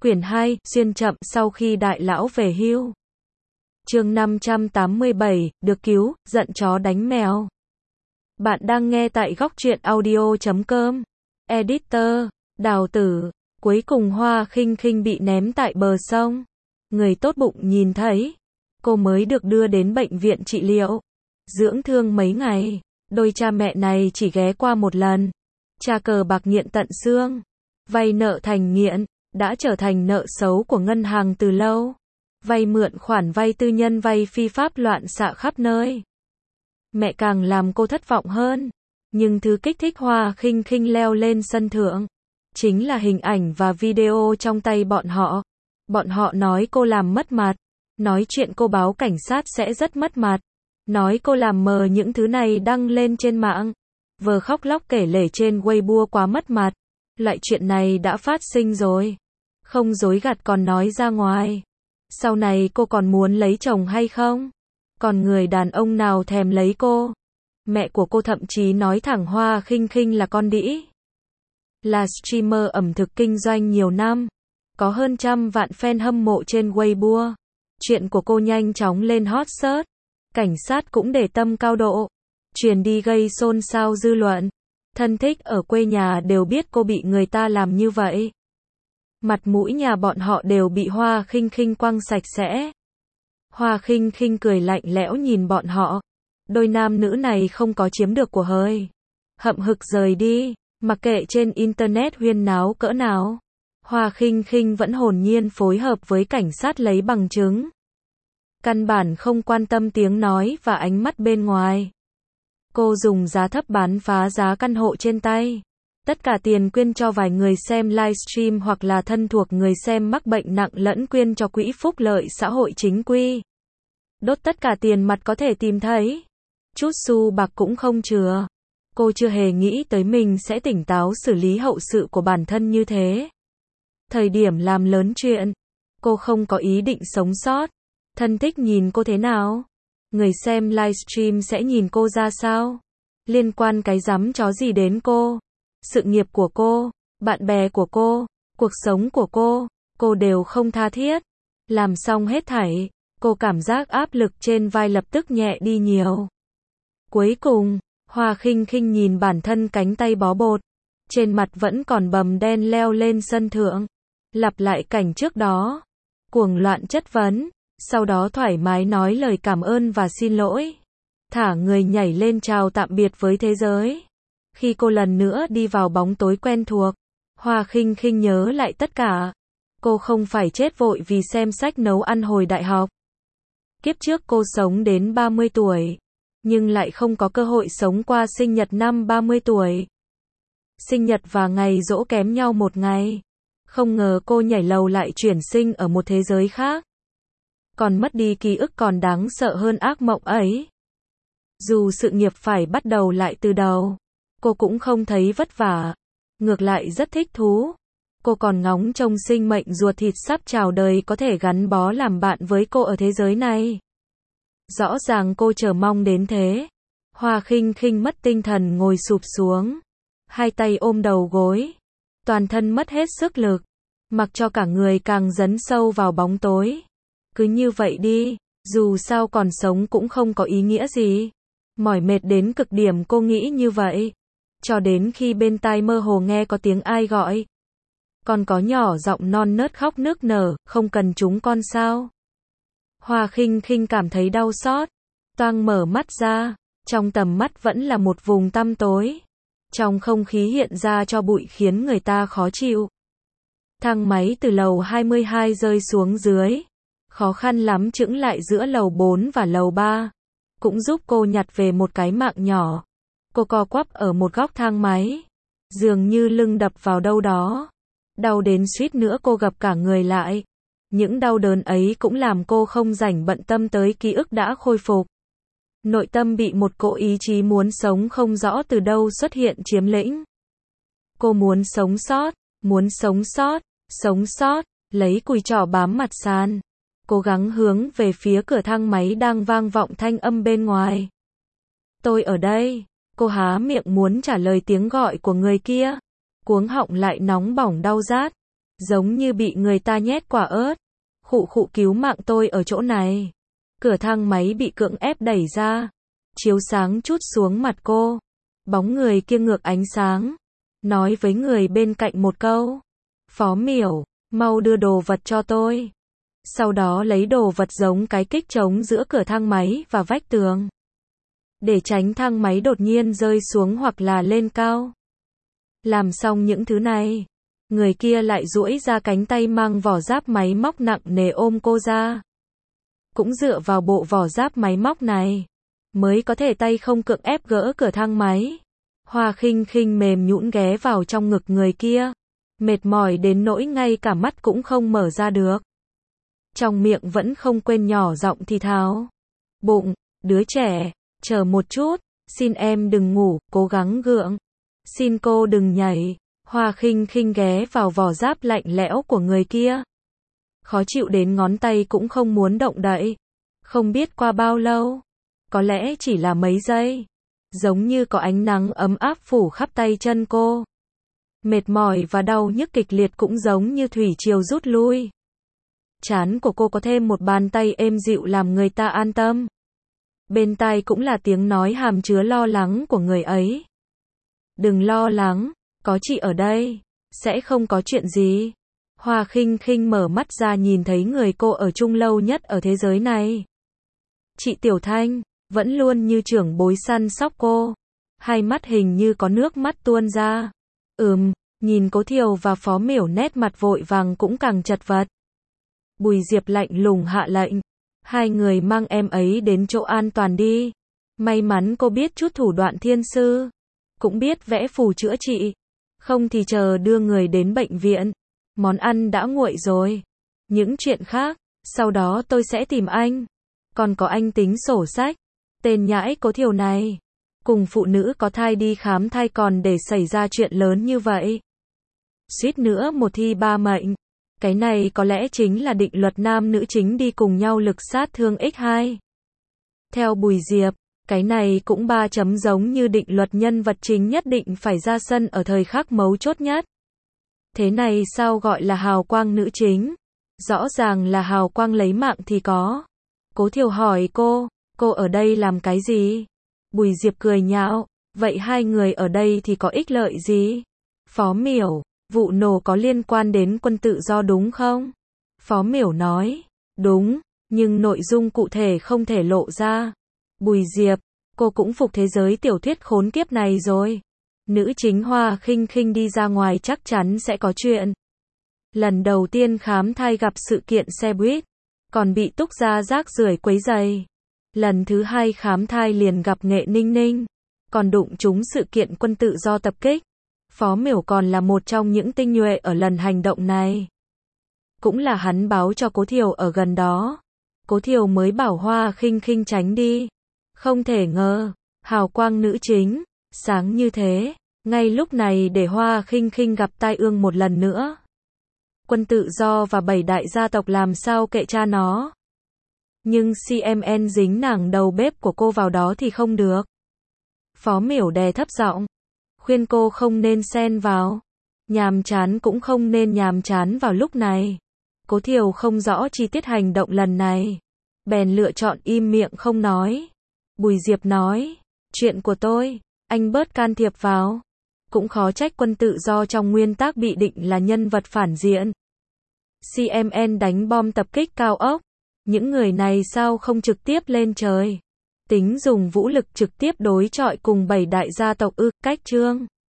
Quyển 2, xuyên chậm sau khi đại lão về hưu. Chương 587, được cứu, giận chó đánh mèo. Bạn đang nghe tại góc truyện audio.com. Editor, Đào Tử. Cuối cùng Hoa Khinh Khinh bị ném tại bờ sông. Người tốt bụng nhìn thấy. Cô mới được đưa đến bệnh viện trị liệu. Dưỡng thương mấy ngày. Đôi cha mẹ này chỉ ghé qua một lần. Cha cờ bạc nghiện tận xương. Vay nợ thành nghiện. Đã trở thành nợ xấu của ngân hàng từ lâu. Vay mượn khoản vay tư nhân, vay phi pháp loạn xạ khắp nơi. Mẹ càng làm cô thất vọng hơn. Nhưng thứ kích thích Hoa Khinh Khinh leo lên sân thượng chính là hình ảnh và video trong tay bọn họ. Bọn họ nói cô làm mất mặt. Nói chuyện cô báo cảnh sát sẽ rất mất mặt. Nói cô làm mờ những thứ này đăng lên trên mạng. Vờ khóc lóc kể lể trên Weibo quá mất mặt. Loại chuyện này đã phát sinh rồi. Không dối gạt còn nói ra ngoài. Sau này cô còn muốn lấy chồng hay không? Còn người đàn ông nào thèm lấy cô? Mẹ của cô thậm chí nói thẳng Hoa Khinh Khinh là con đĩ. Là streamer ẩm thực kinh doanh nhiều năm. Có hơn 100 vạn fan hâm mộ trên Weibo. Chuyện của cô nhanh chóng lên hot search. Cảnh sát cũng để tâm cao độ. Truyền đi gây xôn xao dư luận. Thân thích ở quê nhà đều biết cô bị người ta làm như vậy. Mặt mũi nhà bọn họ đều bị Hoa Khinh Khinh quăng sạch sẽ. Hoa Khinh Khinh cười lạnh lẽo nhìn bọn họ. Đôi nam nữ này không có chiếm được của hời. Hậm hực rời đi, mặc kệ trên internet huyên náo cỡ nào. Hoa Khinh Khinh vẫn hồn nhiên phối hợp với cảnh sát lấy bằng chứng. Căn bản không quan tâm tiếng nói và ánh mắt bên ngoài. Cô dùng giá thấp bán phá giá căn hộ trên tay. Tất cả tiền quyên cho vài người xem livestream hoặc là thân thuộc người xem mắc bệnh nặng lẫn quyên cho quỹ phúc lợi xã hội chính quy. Đốt tất cả tiền mặt có thể tìm thấy. Chút xu bạc cũng không chừa. Cô chưa hề nghĩ tới mình sẽ tỉnh táo xử lý hậu sự của bản thân như thế. Thời điểm làm lớn chuyện, cô không có ý định sống sót. Thân thích nhìn cô thế nào? Người xem livestream sẽ nhìn cô ra sao? Liên quan cái rắm chó gì đến cô? Sự nghiệp của cô, bạn bè của cô, cuộc sống của cô đều không tha thiết. Làm xong hết thảy, cô cảm giác áp lực trên vai lập tức nhẹ đi nhiều. Cuối cùng, Hoa Khinh Khinh nhìn bản thân cánh tay bó bột. Trên mặt vẫn còn bầm đen leo lên sân thượng. Lặp lại cảnh trước đó. Cuồng loạn chất vấn. Sau đó thoải mái nói lời cảm ơn và xin lỗi. Thả người nhảy lên chào tạm biệt với thế giới. Khi cô lần nữa đi vào bóng tối quen thuộc, Hoa Khinh Khinh nhớ lại tất cả. Cô không phải chết vội vì xem sách nấu ăn hồi đại học. Kiếp trước cô sống đến 30 tuổi, nhưng lại không có cơ hội sống qua sinh nhật năm 30 tuổi. Sinh nhật và ngày giỗ kém nhau một ngày. Không ngờ cô nhảy lầu lại chuyển sinh ở một thế giới khác. Còn mất đi ký ức còn đáng sợ hơn ác mộng ấy. Dù sự nghiệp phải bắt đầu lại từ đầu, cô cũng không thấy vất vả. Ngược lại rất thích thú. Cô còn ngóng trông sinh mệnh ruột thịt sắp chào đời có thể gắn bó làm bạn với cô ở thế giới này. Rõ ràng cô chờ mong đến thế. Hoa Khinh Khinh mất tinh thần ngồi sụp xuống. Hai tay ôm đầu gối. Toàn thân mất hết sức lực. Mặc cho cả người càng dấn sâu vào bóng tối. Cứ như vậy đi. Dù sao còn sống cũng không có ý nghĩa gì. Mỏi mệt đến cực điểm cô nghĩ như vậy. Cho đến khi bên tai mơ hồ nghe có tiếng ai gọi. Còn có nhỏ giọng non nớt khóc nức nở, không cần chúng con sao? Hoa Khinh Khinh cảm thấy đau xót. Toang mở mắt ra. Trong tầm mắt vẫn là một vùng tăm tối. Trong không khí hiện ra cho bụi khiến người ta khó chịu. Thang máy từ lầu 22 rơi xuống dưới. Khó khăn lắm chững lại giữa lầu 4 và lầu 3. Cũng giúp cô nhặt về một cái mạng nhỏ. Cô co quắp ở một góc thang máy. Dường như lưng đập vào đâu đó. Đau đến suýt nữa cô gập cả người lại. Những đau đớn ấy cũng làm cô không rảnh bận tâm tới ký ức đã khôi phục. Nội tâm bị một cỗ ý chí muốn sống không rõ từ đâu xuất hiện chiếm lĩnh. Cô muốn sống sót, sống sót, lấy cùi trỏ bám mặt sàn. Cố gắng hướng về phía cửa thang máy đang vang vọng thanh âm bên ngoài. Tôi ở đây. Cô há miệng muốn trả lời tiếng gọi của người kia. Cuống họng lại nóng bỏng đau rát. giống như bị người ta nhét quả ớt. Khụ khụ, cứu mạng tôi ở chỗ này. Cửa thang máy bị cưỡng ép đẩy ra. Chiếu sáng trút xuống mặt cô. Bóng người kia ngược ánh sáng. Nói với người bên cạnh một câu. Phó Miểu, mau đưa đồ vật cho tôi. Sau đó lấy đồ vật giống cái kích trống giữa cửa thang máy và vách tường. Để tránh thang máy đột nhiên rơi xuống hoặc là lên cao. Làm xong những thứ này, người kia lại duỗi ra cánh tay mang vỏ giáp máy móc nặng nề ôm cô ra. Cũng dựa vào bộ vỏ giáp máy móc này, mới có thể tay không cưỡng ép gỡ cửa thang máy. Hoa Khinh Khinh mềm nhũn ghé vào trong ngực người kia, mệt mỏi đến nỗi ngay cả mắt cũng không mở ra được. Trong miệng vẫn không quên nhỏ giọng thì thào. Bụng, đứa trẻ, chờ một chút, xin em đừng ngủ, cố gắng gượng. Xin cô đừng nhảy. Hoa Khinh Khinh ghé vào vỏ giáp lạnh lẽo của người kia. Khó chịu đến ngón tay cũng không muốn động đậy. Không biết qua bao lâu, có lẽ chỉ là mấy giây, giống như có ánh nắng ấm áp phủ khắp tay chân cô. Mệt mỏi và đau nhức kịch liệt cũng giống như thủy triều rút lui. Trán của cô có thêm một bàn tay êm dịu làm người ta an tâm. Bên tai cũng là tiếng nói hàm chứa lo lắng của người ấy. Đừng lo lắng, có chị ở đây, sẽ không có chuyện gì. Hoa Khinh Khinh mở mắt ra nhìn thấy người cô ở chung lâu nhất ở thế giới này. Chị Tiểu Thanh, vẫn luôn như trưởng bối săn sóc cô. Hai mắt hình như có nước mắt tuôn ra. Nhìn Cố Thiều và Phó Miểu nét mặt vội vàng cũng càng chật vật. Bùi Diệp lạnh lùng hạ lệnh. Hai người mang em ấy đến chỗ an toàn đi. May mắn cô biết chút thủ đoạn thiên sư. Cũng biết vẽ phù chữa trị. Không thì chờ đưa người đến bệnh viện. Món ăn đã nguội rồi. Những chuyện khác, sau đó tôi sẽ tìm anh. Còn có anh tính sổ sách. Tên nhãi Cố Thiều này. Cùng phụ nữ có thai đi khám thai còn để xảy ra chuyện lớn như vậy. Suýt nữa một thi ba mệnh. Cái này có lẽ chính là định luật nam nữ chính đi cùng nhau lực sát thương x2. Theo Bùi Diệp, cái này cũng 3 chấm giống như định luật nhân vật chính nhất định phải ra sân ở thời khắc mấu chốt nhất. Thế này sao gọi là hào quang nữ chính? Rõ ràng là hào quang lấy mạng thì có. Cố Thiều hỏi cô ở đây làm cái gì? Bùi Diệp cười nhạo, vậy hai người ở đây thì có ích lợi gì? Phó Miểu, vụ nổ có liên quan đến quân tự do đúng không? Phó Miểu nói, đúng, nhưng nội dung cụ thể không thể lộ ra. Bùi Diệp, cô cũng phục thế giới tiểu thuyết khốn kiếp này rồi. Nữ chính Hoa Khinh Khinh đi ra ngoài chắc chắn sẽ có chuyện. Lần đầu tiên khám thai gặp sự kiện xe buýt, còn bị Túc Gia rác rưởi quấy rầy. Lần thứ hai khám thai liền gặp Nghệ Ninh Ninh, còn đụng trúng sự kiện quân tự do tập kích. Phó Miểu còn là một trong những tinh nhuệ ở lần hành động này. Cũng là hắn báo cho Cố Thiều ở gần đó. Cố Thiều mới bảo Hoa Khinh Khinh tránh đi. Không thể ngờ, hào quang nữ chính, sáng như thế, ngay lúc này để Hoa Khinh Khinh gặp tai ương một lần nữa. Quân tự do và 7 đại gia tộc làm sao kệ cha nó. Nhưng CMN dính nàng đầu bếp của cô vào đó thì không được. Phó Miểu đè thấp giọng, khuyên cô không nên xen vào. Nhàm chán cũng không nên nhàm chán vào lúc này. Cố Thiều không rõ chi tiết hành động lần này, bèn lựa chọn im miệng không nói. Bùi Diệp nói, chuyện của tôi, anh bớt can thiệp vào. Cũng khó trách quân tự do trong nguyên tắc bị định là nhân vật phản diện. CMN đánh bom tập kích cao ốc. Những người này sao không trực tiếp lên trời? Tính dùng vũ lực trực tiếp đối chọi cùng 7 đại gia tộc cách chương.